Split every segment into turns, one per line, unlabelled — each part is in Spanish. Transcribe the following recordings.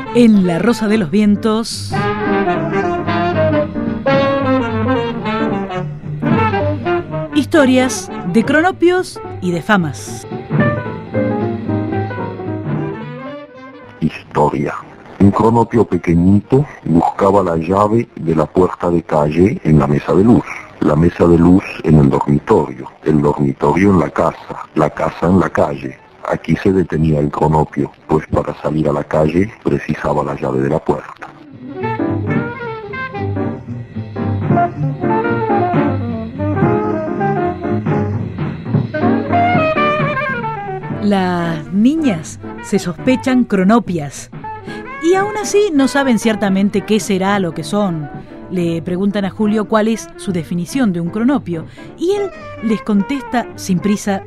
En La Rosa de los Vientos, historias de cronopios y de famas.
Historia. Un cronopio pequeñito buscaba la llave de la puerta de calle en la mesa de luz. La mesa de luz en el dormitorio en la casa en la calle. Aquí se detenía el cronopio, pues para salir a la calle precisaba la llave de la puerta.
Las niñas se sospechan cronopias y aún así no saben ciertamente qué será lo que son. Le preguntan a Julio cuál es su definición de un cronopio y él les contesta sin prisa: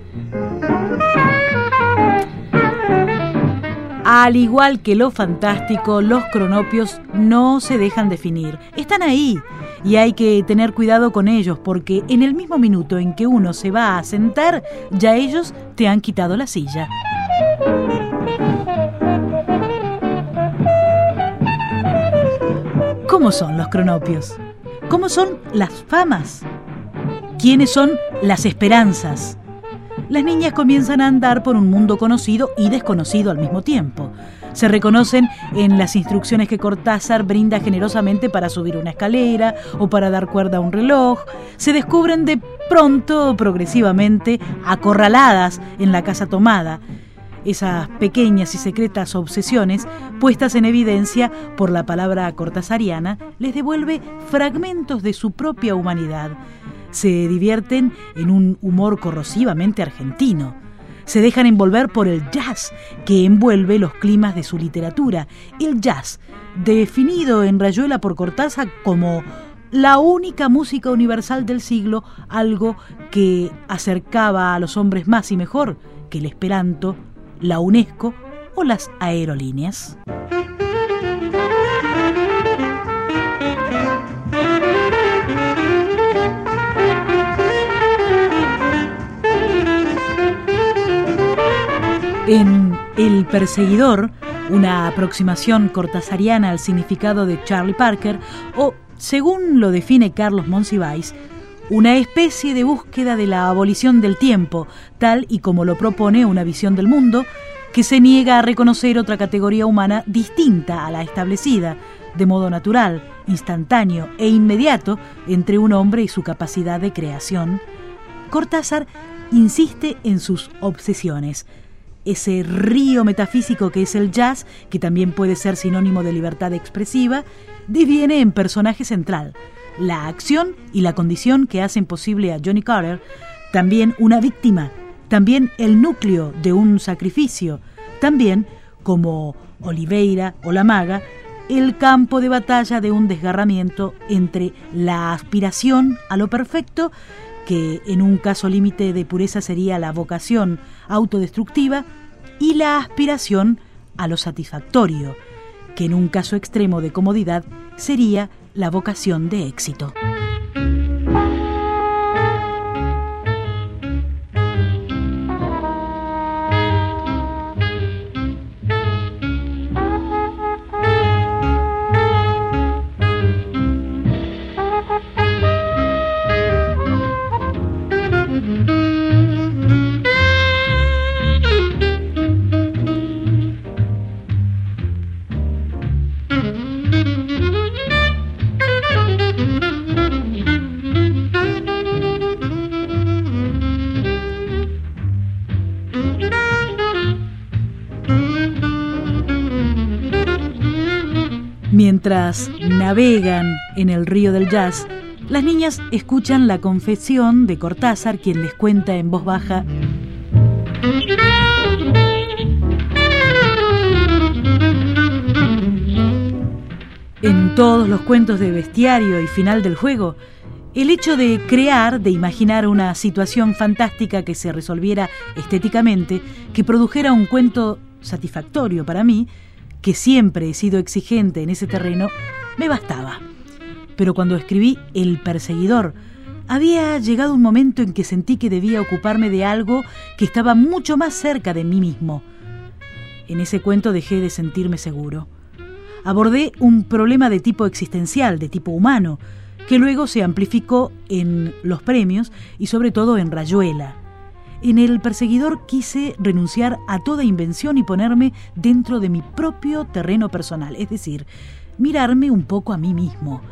al igual que lo fantástico, los cronopios no se dejan definir. Están ahí y hay que tener cuidado con ellos porque en el mismo minuto en que uno se va a sentar, ya ellos te han quitado la silla. ¿Cómo son los cronopios? ¿Cómo son las famas? ¿Quiénes son las esperanzas? Las niñas comienzan a andar por un mundo conocido y desconocido al mismo tiempo. Se reconocen en las instrucciones que Cortázar brinda generosamente para subir una escalera o para dar cuerda a un reloj. Se descubren de pronto, progresivamente, acorraladas en la casa tomada. Esas pequeñas y secretas obsesiones, puestas en evidencia por la palabra cortasariana, les devuelve fragmentos de su propia humanidad. Se divierten en un humor corrosivamente argentino. Se dejan envolver por el jazz que envuelve los climas de su literatura. El jazz, definido en Rayuela por Cortázar como la única música universal del siglo, algo que acercaba a los hombres más y mejor que el Esperanto, la UNESCO o las aerolíneas. En El Perseguidor, una aproximación cortasariana al significado de Charlie Parker, o, según lo define Carlos Monsiváis, una especie de búsqueda de la abolición del tiempo, tal y como lo propone una visión del mundo que se niega a reconocer otra categoría humana distinta a la establecida, de modo natural, instantáneo e inmediato entre un hombre y su capacidad de creación. Cortázar insiste en sus obsesiones. Ese río metafísico que es el jazz, que también puede ser sinónimo de libertad expresiva, diviene en personaje central. La acción y la condición que hacen posible a Johnny Carter, también una víctima, también el núcleo de un sacrificio, también, como Oliveira o La Maga, el campo de batalla de un desgarramiento entre la aspiración a lo perfecto, que en un caso límite de pureza sería la vocación autodestructiva, y la aspiración a lo satisfactorio, que en un caso extremo de comodidad sería la vocación de éxito. Mientras navegan en el río del jazz, las niñas escuchan la confesión de Cortázar, quien les cuenta en voz baja: en todos los cuentos de bestiario y final del juego, el hecho de crear, de imaginar una situación fantástica que se resolviera estéticamente, que produjera un cuento satisfactorio para mí, que siempre he sido exigente en ese terreno, me bastaba. Pero cuando escribí El Perseguidor, había llegado un momento en que sentí que debía ocuparme de algo que estaba mucho más cerca de mí mismo. En ese cuento dejé de sentirme seguro. Abordé un problema de tipo existencial, de tipo humano, que luego se amplificó en Los Premios y sobre todo en Rayuela. En El Perseguidor quise renunciar a toda invención y ponerme dentro de mi propio terreno personal, es decir, mirarme un poco a mí mismo.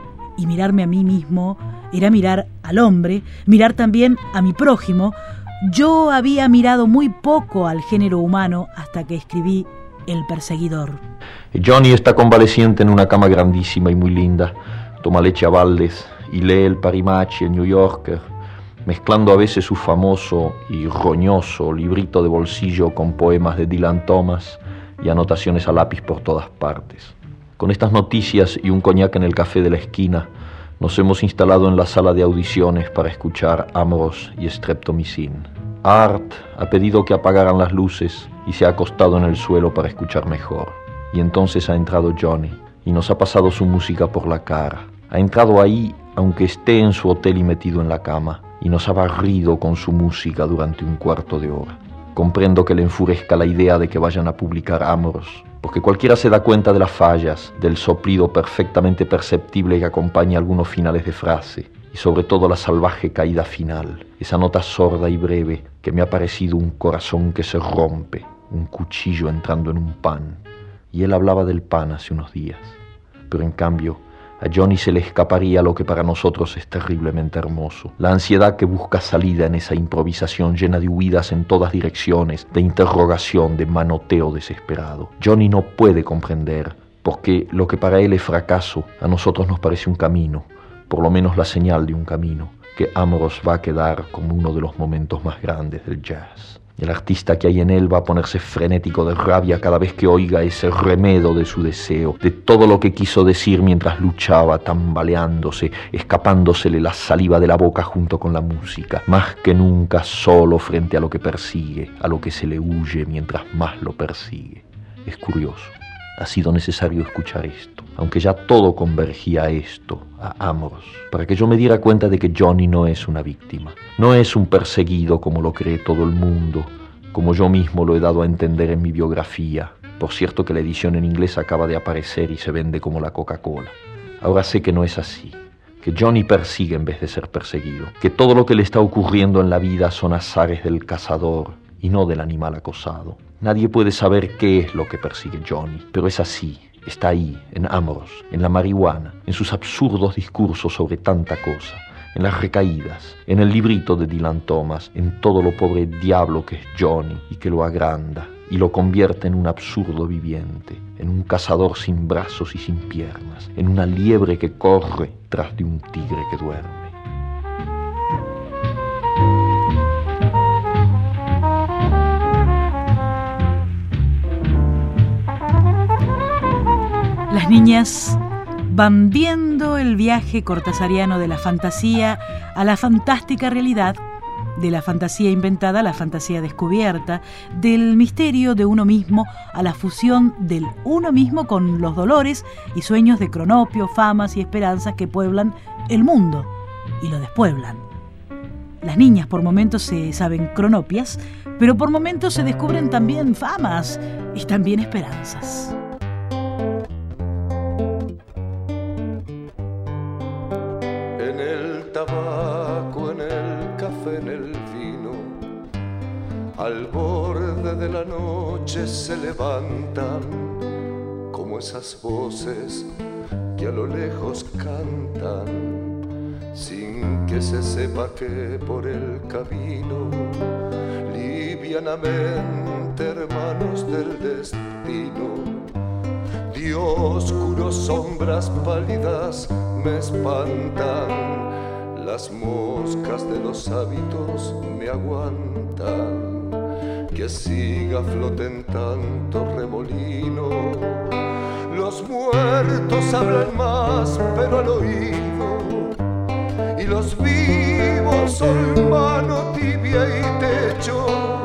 Y mirarme a mí mismo era mirar al hombre, mirar también a mi prójimo. Yo había mirado muy poco al género humano hasta que escribí El Perseguidor.
Johnny está convaleciente en una cama grandísima y muy linda. Toma leche a baldes y lee el Parimachi, el New Yorker, mezclando a veces su famoso y roñoso librito de bolsillo con poemas de Dylan Thomas y anotaciones a lápiz por todas partes. Con estas noticias y un coñac en el café de la esquina, nos hemos instalado en la sala de audiciones para escuchar Amorós y Streptomycin. Art ha pedido que apagaran las luces y se ha acostado en el suelo para escuchar mejor. Y entonces ha entrado Johnny y nos ha pasado su música por la cara. Ha entrado ahí, aunque esté en su hotel y metido en la cama, y nos ha barrido con su música durante un cuarto de hora. Comprendo que le enfurezca la idea de que vayan a publicar Amorós, porque cualquiera se da cuenta de las fallas, del soplido perfectamente perceptible que acompaña algunos finales de frase, y sobre todo la salvaje caída final, esa nota sorda y breve que me ha parecido un corazón que se rompe, un cuchillo entrando en un pan. Y él hablaba del pan hace unos días, pero en cambio a Johnny se le escaparía lo que para nosotros es terriblemente hermoso, la ansiedad que busca salida en esa improvisación llena de huidas en todas direcciones, de interrogación, de manoteo desesperado. Johnny no puede comprender, porque lo que para él es fracaso, a nosotros nos parece un camino, por lo menos la señal de un camino, que Amorós va a quedar como uno de los momentos más grandes del jazz. El artista que hay en él va a ponerse frenético de rabia cada vez que oiga ese remedo de su deseo, de todo lo que quiso decir mientras luchaba, tambaleándose, escapándosele la saliva de la boca junto con la música, más que nunca solo frente a lo que persigue, a lo que se le huye mientras más lo persigue. Es curioso. Ha sido necesario escuchar esto, aunque ya todo convergía a esto, a Amorós, para que yo me diera cuenta de que Johnny no es una víctima, no es un perseguido como lo cree todo el mundo, como yo mismo lo he dado a entender en mi biografía. Por cierto que la edición en inglés acaba de aparecer y se vende como la Coca-Cola. Ahora sé que no es así, que Johnny persigue en vez de ser perseguido, que todo lo que le está ocurriendo en la vida son azares del cazador y no del animal acosado. Nadie puede saber qué es lo que persigue Johnny, pero es así, está ahí, en Amorós, en la marihuana, en sus absurdos discursos sobre tanta cosa, en las recaídas, en el librito de Dylan Thomas, en todo lo pobre diablo que es Johnny y que lo agranda y lo convierte en un absurdo viviente, en un cazador sin brazos y sin piernas, en una liebre que corre tras de un tigre que duerme.
Las niñas van viendo el viaje cortasariano de la fantasía a la fantástica realidad, de la fantasía inventada a la fantasía descubierta, del misterio de uno mismo a la fusión del uno mismo con los dolores y sueños de Cronopio, famas y esperanzas que pueblan el mundo y lo despueblan. Las niñas por momentos se saben cronopias, pero por momentos se descubren también famas y también esperanzas.
En el tabaco, en el café, en el vino, al borde de la noche se levantan como esas voces que a lo lejos cantan, sin que se sepa que por el camino, livianamente hermanos del destino, de oscuros sombras pálidas me espantan, las moscas de los hábitos me aguantan, que siga flote en tanto remolino. Los muertos hablan más pero al oído, y los vivos son mano tibia y techo,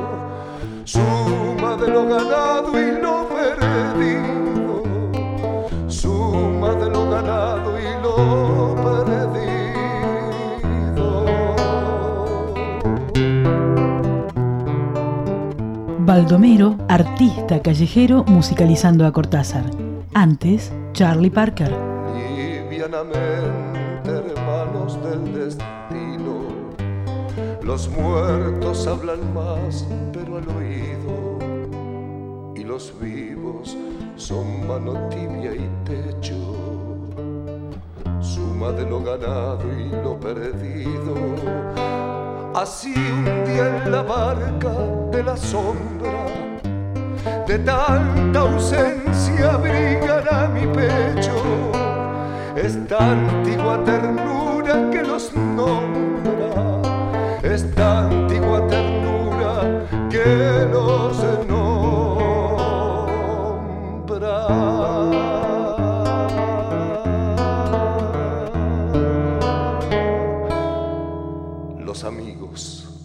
suma de lo ganado y lo perdido, suma de lo ganado y lo perdido.
Baldomero, artista callejero musicalizando a Cortázar. Antes, Charlie Parker.
Livianamente, hermanos del destino, los muertos hablan más, pero al oído, y los vivos son mano tibia y techo, suma de lo ganado y lo perdido. Así un día en la barca de la sombra, de tanta ausencia abrigará mi pecho esta antigua ternura que los nombra, esta antigua ternura que los nombra. Los amigos